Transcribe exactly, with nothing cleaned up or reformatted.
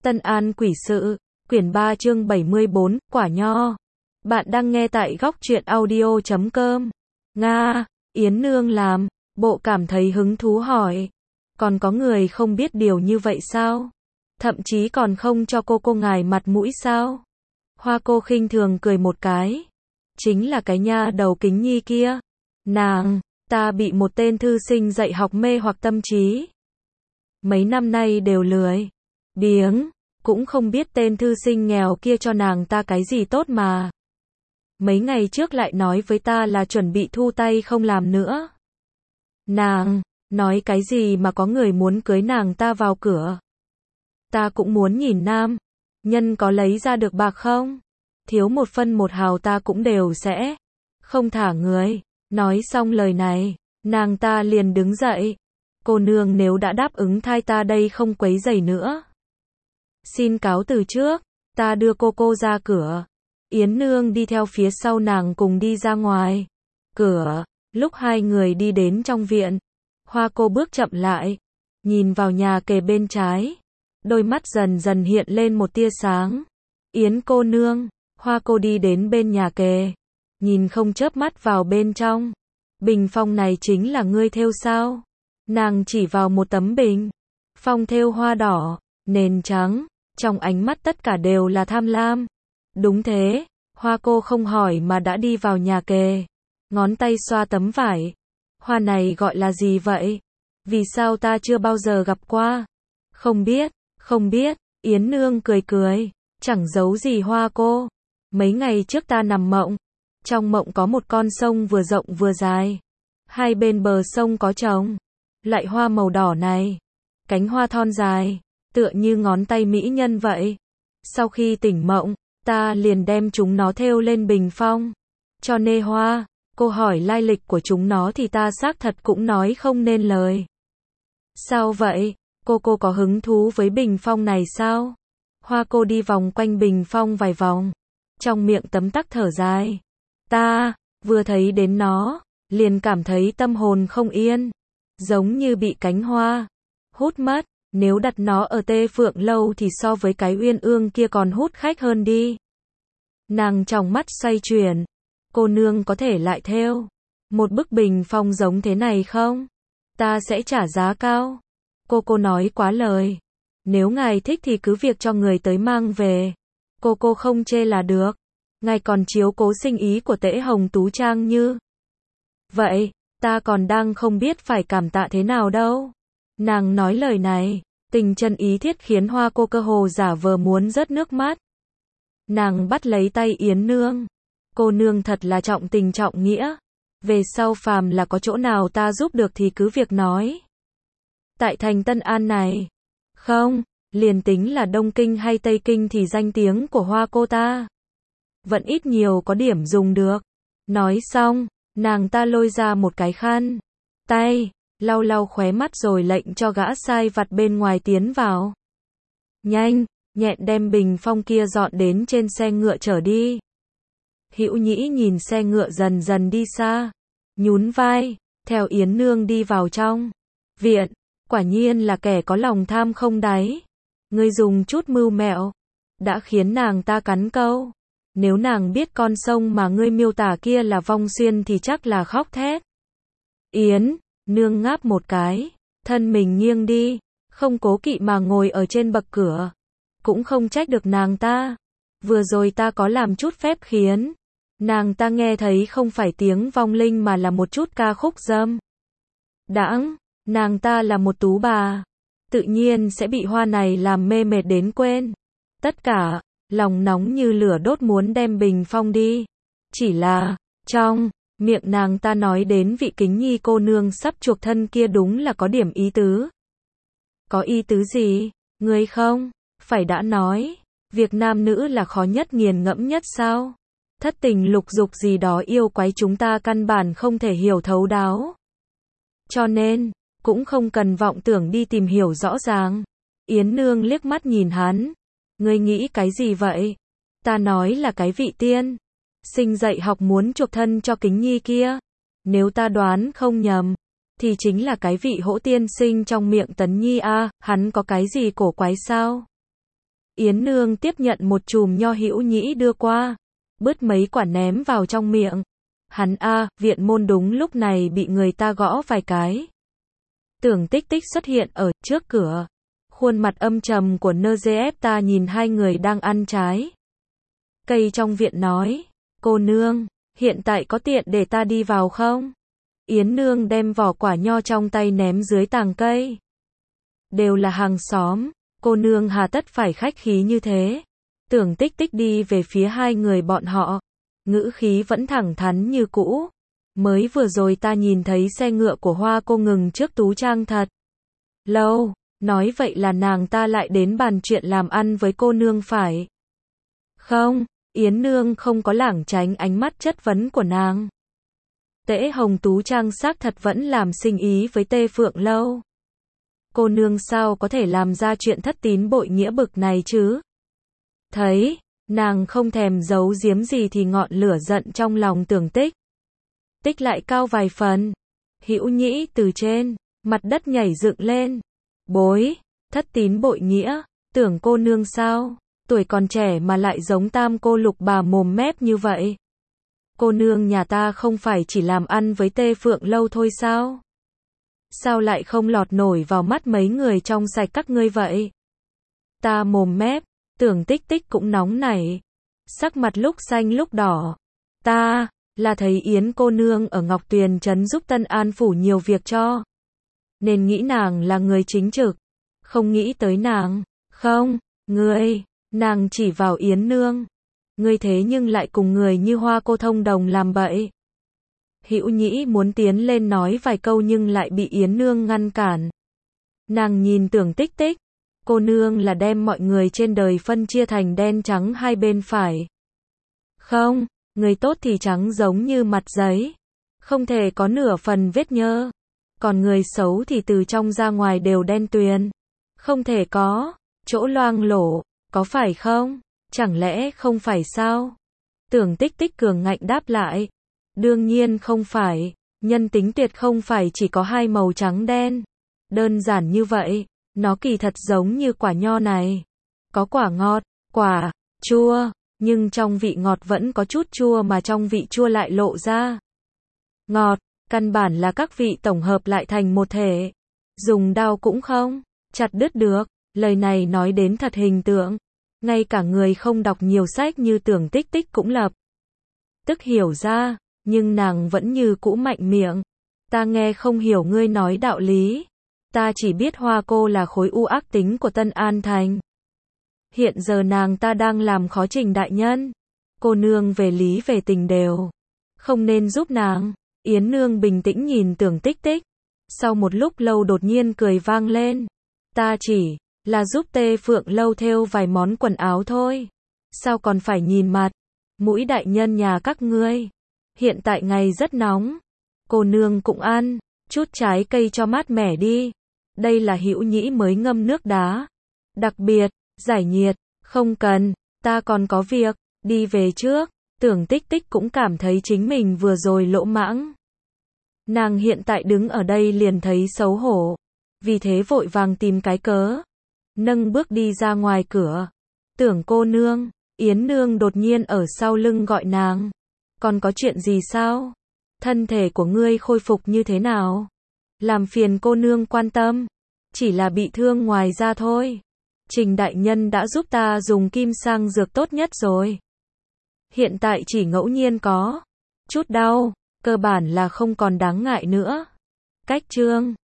Tân An Quỷ Sự, quyển ba chương bảy mươi bốn, Quả Nho. Bạn đang nghe tại góc truyện audio chấm com. Nga, Yến Nương làm, bộ cảm thấy hứng thú hỏi. Còn có người không biết điều như vậy sao? Thậm chí còn không cho cô cô ngài mặt mũi sao? Hoa cô khinh thường cười một cái. Chính là cái nha đầu Kính Nhi kia. Nàng, ta bị một tên thư sinh dạy học mê hoặc tâm trí. Mấy năm nay đều lười biếng, cũng không biết tên thư sinh nghèo kia cho nàng ta cái gì tốt mà. Mấy ngày trước lại nói với ta là chuẩn bị thu tay không làm nữa. Nàng, nói cái gì mà có người muốn cưới nàng ta vào cửa. Ta cũng muốn nhìn nam nhân có lấy ra được bạc không? Thiếu một phân một hào ta cũng đều sẽ không thả người. Nói xong lời này, nàng ta liền đứng dậy. Cô nương nếu đã đáp ứng thay ta đây không quấy rầy nữa. Xin cáo từ trước, ta đưa cô cô ra cửa. Yến Nương đi theo phía sau nàng cùng đi ra ngoài cửa. Lúc hai người đi đến trong viện, Hoa cô bước chậm lại, nhìn vào nhà kề bên trái. Đôi mắt dần dần hiện lên một tia sáng. Yến cô nương, Hoa cô đi đến bên nhà kề, nhìn không chớp mắt vào bên trong. Bình phong này chính là ngươi thêu sao? Nàng chỉ vào một tấm bình phong thêu hoa đỏ, nền trắng, trong ánh mắt tất cả đều là tham lam. Đúng thế, Hoa cô không hỏi mà đã đi vào nhà kề, ngón tay xoa tấm vải. Hoa này gọi là gì vậy? Vì sao ta chưa bao giờ gặp qua? Không biết, không biết, Yến Nương cười cười, chẳng giấu gì Hoa cô. Mấy ngày trước ta nằm mộng, trong mộng có một con sông vừa rộng vừa dài. Hai bên bờ sông có trồng loại hoa màu đỏ này, cánh hoa thon dài, tựa như ngón tay mỹ nhân vậy. Sau khi tỉnh mộng, ta liền đem chúng nó thêu lên bình phong, cho nê hoa. Cô hỏi lai lịch của chúng nó thì ta xác thật cũng nói không nên lời. Sao vậy? Cô cô có hứng thú với bình phong này sao? Hoa cô đi vòng quanh bình phong vài vòng, trong miệng tấm tắc thở dài. Ta, vừa thấy đến nó, liền cảm thấy tâm hồn không yên, giống như bị cánh hoa hút mất. Nếu đặt nó ở Tê Phượng Lâu thì so với cái Uyên Ương kia còn hút khách hơn đi. Nàng trong mắt xoay chuyển. Cô nương có thể lại thêu một bức bình phong giống thế này không? Ta sẽ trả giá cao. Cô cô nói quá lời. Nếu ngài thích thì cứ việc cho người tới mang về. Cô cô không chê là được. Ngài còn chiếu cố sinh ý của Tễ Hồng Tú Trang như vậy, ta còn đang không biết phải cảm tạ thế nào đâu. Nàng nói lời này, tình chân ý thiết khiến Hoa cô cơ hồ giả vờ muốn rớt nước mắt. Nàng bắt lấy tay Yến Nương. Cô nương thật là trọng tình trọng nghĩa. Về sau phàm là có chỗ nào ta giúp được thì cứ việc nói. Tại thành Tân An này, không, liền tính là Đông Kinh hay Tây Kinh thì danh tiếng của Hoa cô ta vẫn ít nhiều có điểm dùng được. Nói xong, nàng ta lôi ra một cái khăn tay, lau lau khóe mắt rồi lệnh cho gã sai vặt bên ngoài tiến vào. Nhanh, nhẹn đem bình phong kia dọn đến trên xe ngựa chở đi. Hữu Nhĩ nhìn xe ngựa dần dần đi xa, nhún vai, theo Yến Nương đi vào trong viện. Quả nhiên là kẻ có lòng tham không đáy. Ngươi dùng chút mưu mẹo, đã khiến nàng ta cắn câu. Nếu nàng biết con sông mà ngươi miêu tả kia là Vong Xuyên thì chắc là khóc thét. Yến Nương ngáp một cái, thân mình nghiêng đi, không cố kỵ mà ngồi ở trên bậc cửa. Cũng không trách được nàng ta. Vừa rồi ta có làm chút phép khiến nàng ta nghe thấy không phải tiếng vong linh mà là một chút ca khúc dâm đãng. Nàng ta là một tú bà, tự nhiên sẽ bị hoa này làm mê mệt đến quên tất cả, lòng nóng như lửa đốt muốn đem bình phong đi. Chỉ là, trong miệng nàng ta nói đến vị Kính Nhi cô nương sắp chuộc thân kia đúng là có điểm ý tứ. Có ý tứ gì? Ngươi không phải đã nói, việc nam nữ là khó nhất nghiền ngẫm nhất sao? Thất tình lục dục gì đó yêu quái chúng ta căn bản không thể hiểu thấu đáo. Cho nên, cũng không cần vọng tưởng đi tìm hiểu rõ ràng. Yến Nương liếc mắt nhìn hắn. Ngươi nghĩ cái gì vậy? Ta nói là cái vị tiên sinh dạy học muốn chuộc thân cho Kính Nhi kia. Nếu ta đoán không nhầm, thì chính là cái vị hỗ tiên sinh trong miệng Tấn Nhi a. À, hắn có cái gì cổ quái sao? Yến Nương tiếp nhận một chùm nho Hữu Nhĩ đưa qua, bứt mấy quả ném vào trong miệng. Hắn a, viện môn đúng lúc này bị người ta gõ vài cái. Tưởng Tích Tích xuất hiện ở trước cửa. Khuôn mặt âm trầm của Nơ Dê Ép ta nhìn hai người đang ăn trái cây trong viện nói, cô nương, hiện tại có tiện để ta đi vào không? Yến Nương đem vỏ quả nho trong tay ném dưới tàng cây. Đều là hàng xóm, cô nương hà tất phải khách khí như thế. Tưởng Tích Tích đi về phía hai người bọn họ, ngữ khí vẫn thẳng thắn như cũ. Mới vừa rồi ta nhìn thấy xe ngựa của Hoa cô ngừng trước tú trang thật lâu, nói vậy là nàng ta lại đến bàn chuyện làm ăn với cô nương phải không? Yến Nương không có lảng tránh ánh mắt chất vấn của nàng. Tễ Hồng Tú Trang xác thật vẫn làm sinh ý với Tê Phượng Lâu. Cô nương sao có thể làm ra chuyện thất tín bội nghĩa bực này chứ? Thấy, nàng không thèm giấu giếm gì thì ngọn lửa giận trong lòng Tưởng Tích Tích lại cao vài phần. Hữu Nhĩ từ trên mặt đất nhảy dựng lên. Bối, thất tín bội nghĩa, tưởng cô nương sao? Tuổi còn trẻ mà lại giống tam cô Lục bà mồm mép như vậy. Cô nương nhà ta không phải chỉ làm ăn với Tê Phượng Lâu thôi sao? Sao lại không lọt nổi vào mắt mấy người trong sạch các ngươi vậy? Ta mồm mép, Tưởng Tích Tích cũng nóng nảy. Sắc mặt lúc xanh lúc đỏ. Ta, là thấy Yến cô nương ở Ngọc Tuyền Trấn giúp Tân An Phủ nhiều việc cho. Nên nghĩ nàng là người chính trực. Không nghĩ tới nàng. Không, ngươi, nàng chỉ vào Yến Nương. Ngươi thế nhưng lại cùng người như Hoa cô thông đồng làm bậy. Hữu Nhĩ muốn tiến lên nói vài câu nhưng lại bị Yến Nương ngăn cản. Nàng nhìn Tưởng Tích Tích. Cô nương là đem mọi người trên đời phân chia thành đen trắng hai bên phải không? Người tốt thì trắng giống như mặt giấy, không thể có nửa phần vết nhơ. Còn người xấu thì từ trong ra ngoài đều đen tuyền, không thể có chỗ loang lổ, có phải không? Chẳng lẽ không phải sao? Tưởng Tích Tích cường ngạnh đáp lại. Đương nhiên không phải, nhân tính tuyệt không phải chỉ có hai màu trắng đen. Đơn giản như vậy, nó kỳ thật giống như quả nho này. Có quả ngọt, quả chua, nhưng trong vị ngọt vẫn có chút chua mà trong vị chua lại lộ ra ngọt, căn bản là các vị tổng hợp lại thành một thể. Dùng đao cũng không chặt đứt được. Lời này nói đến thật hình tượng. Ngay cả người không đọc nhiều sách như Tưởng Tích Tích cũng lập tức hiểu ra, nhưng nàng vẫn như cũ mạnh miệng. Ta nghe không hiểu ngươi nói đạo lý. Ta chỉ biết Hoa cô là khối u ác tính của Tân An Thành. Hiện giờ nàng ta đang làm khó Trình đại nhân. Cô nương về lý về tình đều không nên giúp nàng. Yến Nương bình tĩnh nhìn Tưởng Tích Tích. Sau một lúc lâu đột nhiên cười vang lên. Ta chỉ là giúp Tê Phượng Lâu thêu vài món quần áo thôi. Sao còn phải nhìn mặt mũi đại nhân nhà các ngươi? Hiện tại ngày rất nóng. Cô nương cũng ăn chút trái cây cho mát mẻ đi. Đây là Hữu Nhĩ mới ngâm nước đá. Đặc biệt, giải nhiệt. Không cần, ta còn có việc, đi về trước. Tưởng Tích Tích cũng cảm thấy chính mình vừa rồi lỗ mãng. Nàng hiện tại đứng ở đây liền thấy xấu hổ. Vì thế vội vàng tìm cái cớ. Nâng bước đi ra ngoài cửa. Tưởng cô nương, Yến Nương đột nhiên ở sau lưng gọi nàng. Còn có chuyện gì sao? Thân thể của ngươi khôi phục như thế nào? Làm phiền cô nương quan tâm. Chỉ là bị thương ngoài da thôi. Trình đại nhân đã giúp ta dùng kim sang dược tốt nhất rồi. Hiện tại chỉ ngẫu nhiên có chút đau, cơ bản là không còn đáng ngại nữa. Cách chương